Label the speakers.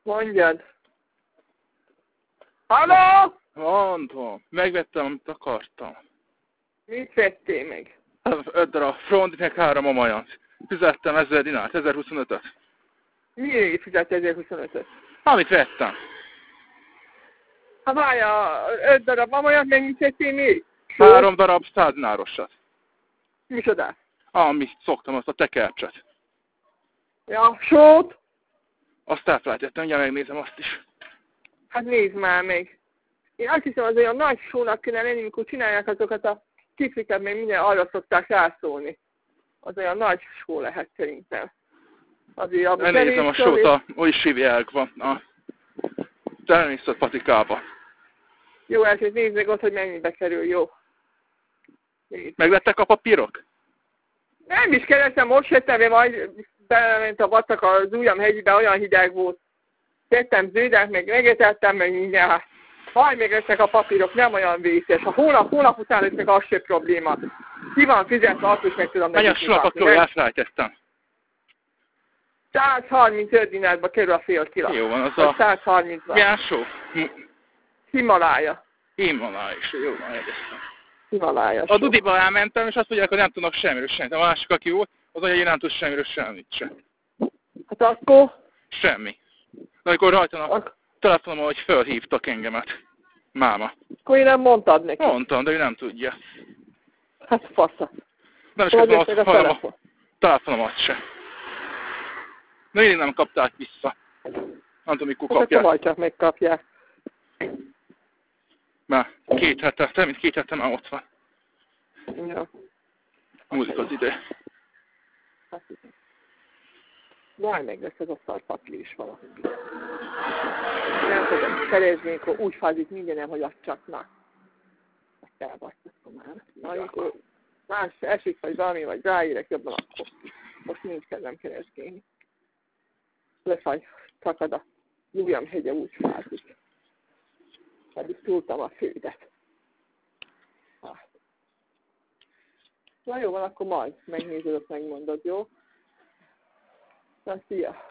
Speaker 1: Mondjad. Halló?
Speaker 2: Mondom, megvettem, amit akartam.
Speaker 1: Mit vettél meg?
Speaker 2: 5 darab front, meg 3 amajant. Fizettem 1000 dinárt, 1025-öt.
Speaker 1: Miért fizet 1025-öt?
Speaker 2: Amit vettem.
Speaker 1: Hát várja, 5 darab amolyan, meg mit vettél még?
Speaker 2: 3 darab 100 dinárosat.
Speaker 1: Micsoda?
Speaker 2: Amit szoktam, azt a tekercset.
Speaker 1: Ja, sót?
Speaker 2: Azt elfelejtettem, ugye megnézem azt is.
Speaker 1: Hát nézd már meg. Én azt hiszem, az olyan nagy sónak kéne lenni, amikor csinálják azokat a kifliket, meg minden arra szokták rászólni. Az olyan nagy só lehet szerintem. Azért abban
Speaker 2: Elnézem a sót, oly sivják van a természet patikába.
Speaker 1: Jó, elsőt nézd meg ott, hogy mennyibe kerül, jó. Nézd.
Speaker 2: Meglettek a papírok?
Speaker 1: Nem is keresem, most jöttem, majd belement a vacak az Ujjamhegyibe, olyan hideg volt. Tettem zöldát, meg megetettem, meg mindjárt. Majd még lesznek a papírok, nem olyan vészes. Ha hónap után lesznek, az se probléma. Ki van fizetve, azt is meg tudom
Speaker 2: Mennyi a slapakról, elfelejtettem.
Speaker 1: 135 dinárba kerül a fél kila.
Speaker 2: Jó van, az a...
Speaker 1: 130-ban.
Speaker 2: Milyen só?
Speaker 1: Himalája.
Speaker 2: Himalája is, jó van, jegyeztem.
Speaker 1: Himalája
Speaker 2: A Dudiba elmentem, és azt mondják, hogy nem tudnak semmiről semmit. A másik, aki volt, az mondja, hogy nem tud semmiről semmit sem.
Speaker 1: Hát akkor...
Speaker 2: Semmi. De amikor rajta a telefonomon, hogy fölhívtak engemet. Máma.
Speaker 1: Akkor én nem mondtad neki.
Speaker 2: Mondtam, de ő nem tudja.
Speaker 1: Hát fasza.
Speaker 2: Nem is kezdem a telefonomat se. Na én nem kapták vissza. Nem tudom, mikor kapják.
Speaker 1: Akkor csak megkapják.
Speaker 2: Már 2 hete, több mint 2 hete már ott van.
Speaker 1: Ja.
Speaker 2: Múlik az idő.
Speaker 1: Majd meg lesz ez a szarpapír is valami. Nem tudom szerezni, akkor úgy fázik mindenem, hogy azt csak na. Azt elbasztatom már. Amikor más esik, vagy valami, vagy ráérek jobban, akkor most nincs kedvem keresgélni. Lefagy, takad a Ujjamhegye, úgy fázik. Pedig túltam a földet. Na jó van, akkor majd megnézed, azt megmondod, jó? Na, szia!